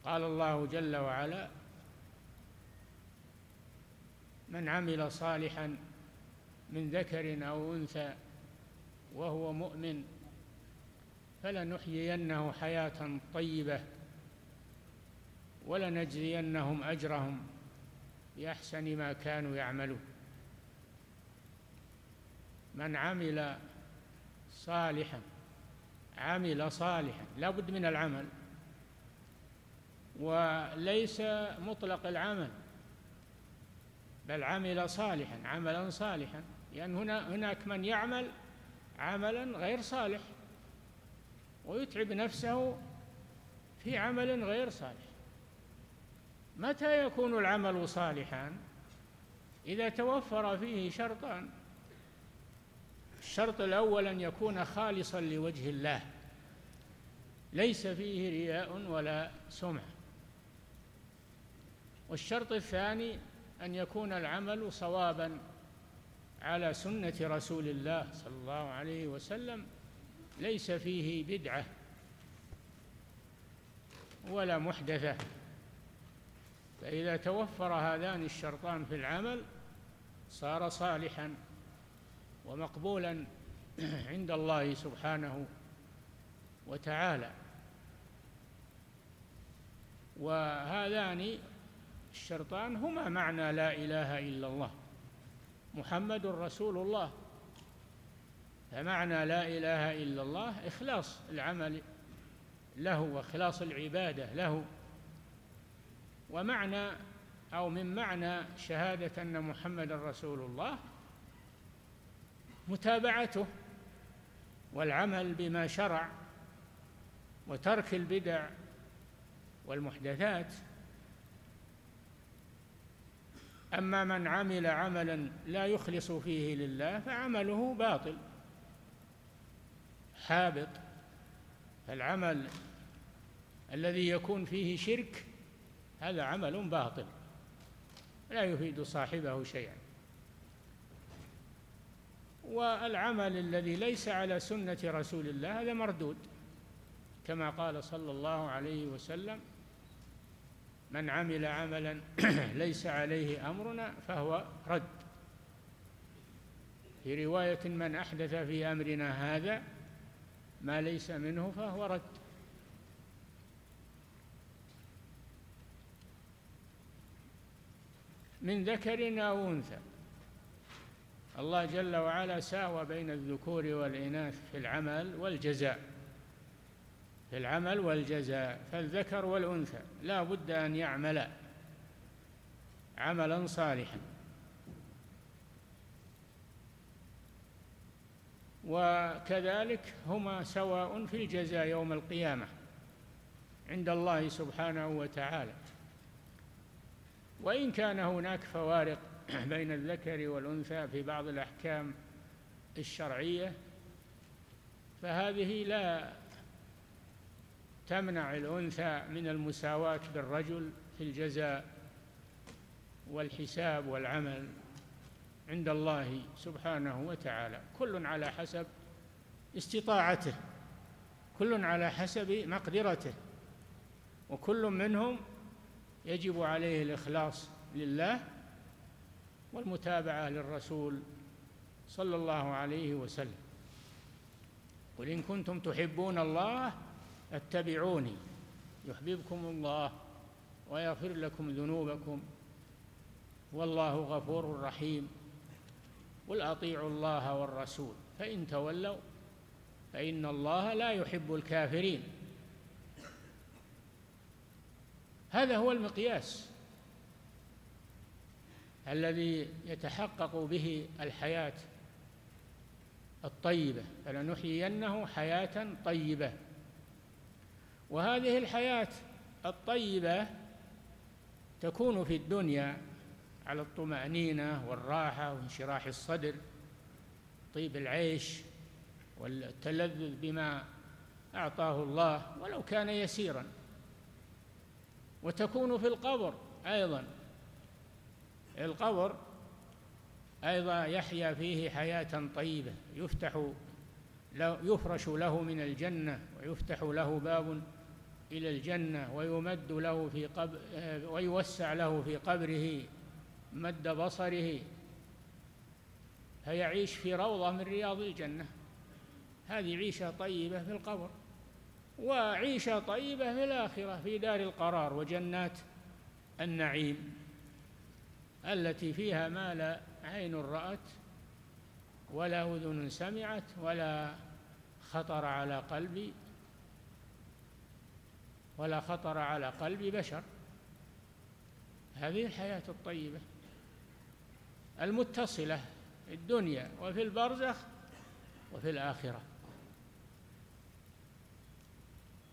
قال الله جل وعلا: من عمل صالحا من ذكر أو أنثى وهو مؤمن فلنحيينه حياة طيبة ولنجزينهم أجرهم بأحسن ما كانوا يعملون. من عمل صالحا، عمل صالحا لا بد من العمل، وليس مطلق العمل، بل عمل صالحا، عملا صالحا، لأن هناك من يعمل عملا غير صالح ويتعب نفسه في عمل غير صالح. متى يكون العمل صالحا؟ إذا توفر فيه شرطان: الشرط الأول أن يكون خالصا لوجه الله، ليس فيه رياء ولا سمعة. والشرط الثاني أن يكون العمل صوابا على سنة رسول الله صلى الله عليه وسلم، ليس فيه بدعة ولا محدثة. فإذا توفر هذان الشرطان في العمل صار صالحا ومقبولا عند الله سبحانه وتعالى. وهذان الشرطان هما معنى لا إله إلا الله محمد رسول الله. فمعنى لا إله إلا الله إخلاص العمل له وإخلاص العبادة له. ومعنى أو من معنى شهادة أن محمد رسول الله متابعته والعمل بما شرع وترك البدع والمحدثات. أما من عمل عملا لا يخلص فيه لله فعمله باطل حابط. فالعمل الذي يكون فيه شرك هذا عمل باطل لا يفيد صاحبه شيئا. والعمل الذي ليس على سنة رسول الله هذا مردود، كما قال صلى الله عليه وسلم: من عمل عملا ليس عليه أمرنا فهو رد. في رواية: من أحدث في أمرنا هذا ما ليس منه فهو رد. من ذكر أو أنثى، الله جل وعلا ساوى بين الذكور والإناث في العمل والجزاء، في العمل والجزاء. فالذكر والأنثى لا بد أن يعملا عملا صالحا. وكذلك هما سواء في الجزاء يوم القيامة عند الله سبحانه وتعالى. وإن كان هناك فوارق بين الذكر والأنثى في بعض الأحكام الشرعية، فهذه لا تمنع الأنثى من المساواة بالرجل في الجزاء والحساب والعمل عند الله سبحانه وتعالى. كل على حسب استطاعته، كل على حسب مقدرته، وكل منهم يجب عليه الإخلاص لله والمتابعة للرسول صلى الله عليه وسلم. قل إن كنتم تحبون الله اتبعوني يحببكم الله ويغفر لكم ذنوبكم والله غفور رحيم. قل أطيعوا الله والرسول فإن تولوا فإن الله لا يحب الكافرين. هذا هو المقياس الذي يتحقق به الحياة الطيبة، فلنحيينه حياة طيبة. وهذه الحياة الطيبة تكون في الدنيا على الطمأنينة والراحة وانشراح الصدر، طيب العيش والتلذذ بما أعطاه الله ولو كان يسيرا. وتكون في القبر أيضا، القبر أيضا يحيا فيه حياة طيبة، يفرش له من الجنة ويفتح له باب إلى الجنة ويمد له ويوسع له في قبره مد بصره، فيعيش في روضة من رياض الجنة. هذه عيشة طيبة في القبر، وعيشة طيبة في الآخرة في دار القرار وجنات النعيم التي فيها ما لا عين رأت ولا أذن سمعت ولا خطر على قلب بشر. هذه الحياة الطيبة المتصلة في الدنيا وفي البرزخ وفي الآخرة.